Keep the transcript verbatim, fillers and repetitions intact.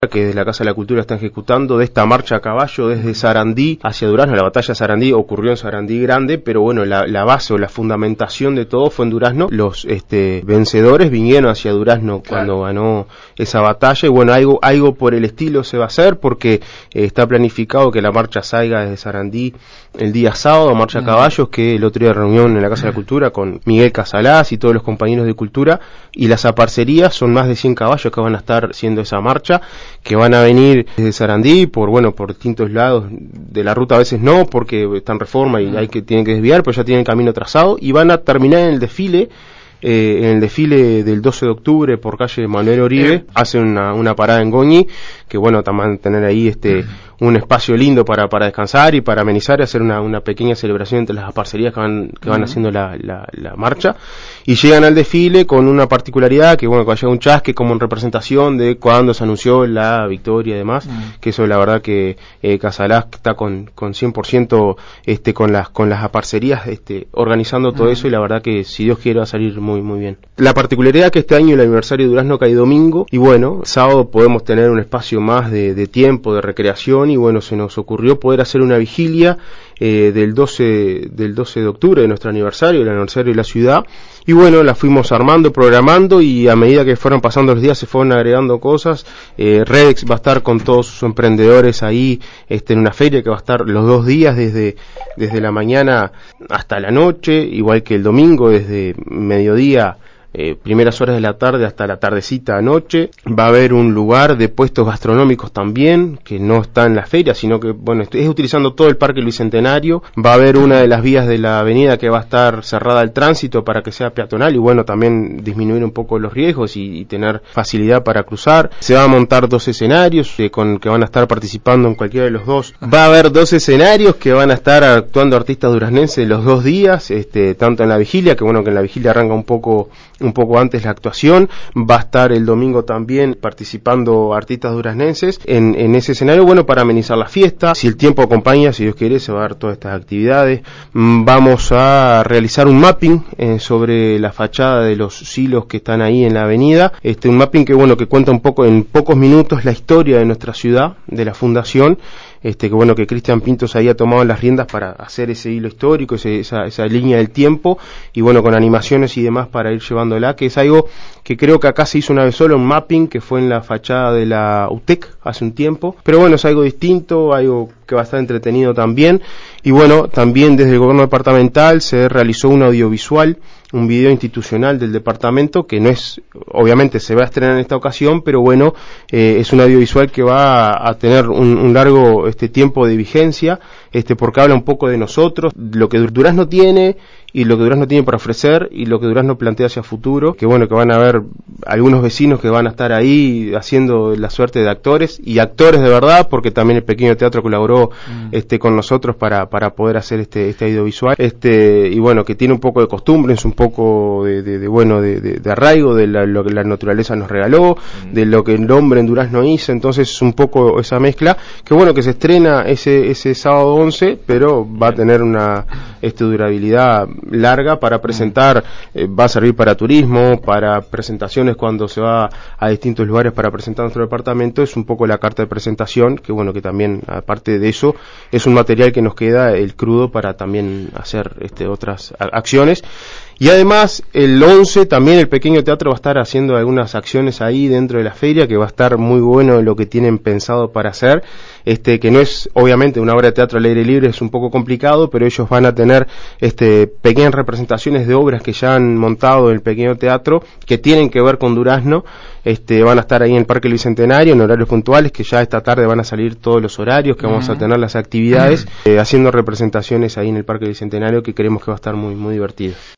que desde la Casa de la Cultura está ejecutando de esta marcha a caballo desde Sarandí hacia Durazno. La batalla de Sarandí ocurrió en Sarandí Grande, pero bueno, la, la base o la fundamentación de todo fue en Durazno. Los este, vencedores vinieron hacia Durazno cuando claro. ganó esa batalla, y bueno, algo, algo por el estilo se va a hacer, porque eh, está planificado que la marcha salga desde Sarandí el día sábado, marcha a caballos, que el otro día reunión en la Casa de la Cultura con Miguel Casalás y todos los compañeros de Cultura, y las aparcerías son más de cien caballos que van a estar haciendo esa marcha, que van a venir desde Sarandí por bueno por distintos lados de la ruta, a veces no porque está en reforma y hay que tienen que desviar, pero ya tienen camino trazado, y van a terminar en el desfile eh, en el desfile del doce de octubre por calle Manuel Oribe. eh. hacen una, una parada en Goñi, que bueno, también tener ahí este un espacio lindo para, para descansar y para amenizar y hacer una, una pequeña celebración entre las aparcerías que van, que van uh-huh. haciendo la, la, la marcha, y llegan al desfile con una particularidad que bueno, cuando llega un chasque como en representación de cuando se anunció la victoria y demás, uh-huh. que eso la verdad que eh, Casalás está con, con cien por ciento este, con las con las aparcerías este, organizando todo uh-huh. eso, y la verdad que si Dios quiere va a salir muy muy bien. La particularidad que este año el aniversario de Durazno cae domingo, y bueno, sábado podemos tener un espacio más de, de tiempo, de recreación, y bueno, se nos ocurrió poder hacer una vigilia eh, del doce del doce de octubre, de nuestro aniversario, el aniversario de la ciudad, y bueno, la fuimos armando, programando, y a medida que fueron pasando los días se fueron agregando cosas. eh, Redex va a estar con todos sus emprendedores ahí este, en una feria que va a estar los dos días, desde, desde la mañana hasta la noche, igual que el domingo, desde mediodía Eh, primeras horas de la tarde hasta la tardecita anoche. Va a haber un lugar de puestos gastronómicos también, que no está en la feria, sino que, bueno, es utilizando todo el Parque Bicentenario. Va a haber una de las vías de la avenida que va a estar cerrada al tránsito para que sea peatonal, y bueno, también disminuir un poco los riesgos y, y tener facilidad para cruzar. Se van a montar dos escenarios eh, con que van a estar participando en cualquiera de los dos. Va a haber dos escenarios que van a estar actuando artistas duraznenses los dos días, este, tanto en la vigilia, que bueno, que en la vigilia arranca un poco un poco antes la actuación. Va a estar el domingo también participando artistas duraznenses en, en ese escenario, bueno, para amenizar la fiesta. Si el tiempo acompaña, si Dios quiere, se va a dar todas estas actividades. Vamos a realizar un mapping eh, sobre la fachada de los silos que están ahí en la avenida, este un mapping que bueno, que cuenta un poco, en pocos minutos, la historia de nuestra ciudad, de la fundación. Este, que bueno, que Cristian Pintos ahí ha tomado las riendas para hacer ese hilo histórico, ese, esa, esa línea del tiempo, y bueno, con animaciones y demás para ir llevándola, que es algo que creo que acá se hizo una vez solo, un mapping que fue en la fachada de la U T E C hace un tiempo, pero bueno, es algo distinto, algo que va a estar entretenido también. Y bueno, también desde el gobierno departamental se realizó un audiovisual, un video institucional del departamento, que no es, obviamente se va a estrenar en esta ocasión, pero bueno, eh, es un audiovisual que va a, a tener un, un largo este tiempo de vigencia, este porque habla un poco de nosotros, lo que Durazno tiene y lo que Durazno tiene para ofrecer y lo que Durazno plantea hacia futuro, que bueno, que van a haber algunos vecinos que van a estar ahí haciendo la suerte de actores, y actores de verdad, porque también el Pequeño Teatro colaboró mm. este con nosotros para para poder hacer este este audiovisual, este y bueno, que tiene un poco de costumbres, un poco de, de, de bueno de, de, de arraigo de la, lo que la naturaleza nos regaló, mm. de lo que el hombre en Durazno hizo, entonces es un poco esa mezcla, que bueno, que se estrena ese ese sábado once, pero va a tener una este durabilidad larga para presentar, eh, va a servir para turismo, para presentaciones cuando se va a distintos lugares para presentar nuestro departamento. Es un poco la carta de presentación, que bueno, que también aparte de eso es un material que nos queda el crudo para también hacer este otras a- acciones. Y además, el once también el Pequeño Teatro va a estar haciendo algunas acciones ahí dentro de la feria, que va a estar muy bueno lo que tienen pensado para hacer, este que no es obviamente una obra de teatro al aire libre, es un poco complicado, pero ellos van a tener este pequeñas representaciones de obras que ya han montado en el Pequeño Teatro, que tienen que ver con Durazno. Este, van a estar ahí en el Parque Bicentenario en horarios puntuales, que ya esta tarde van a salir todos los horarios que vamos uh-huh. a tener las actividades, uh-huh. eh, haciendo representaciones ahí en el Parque Bicentenario, que creemos que va a estar muy muy divertido.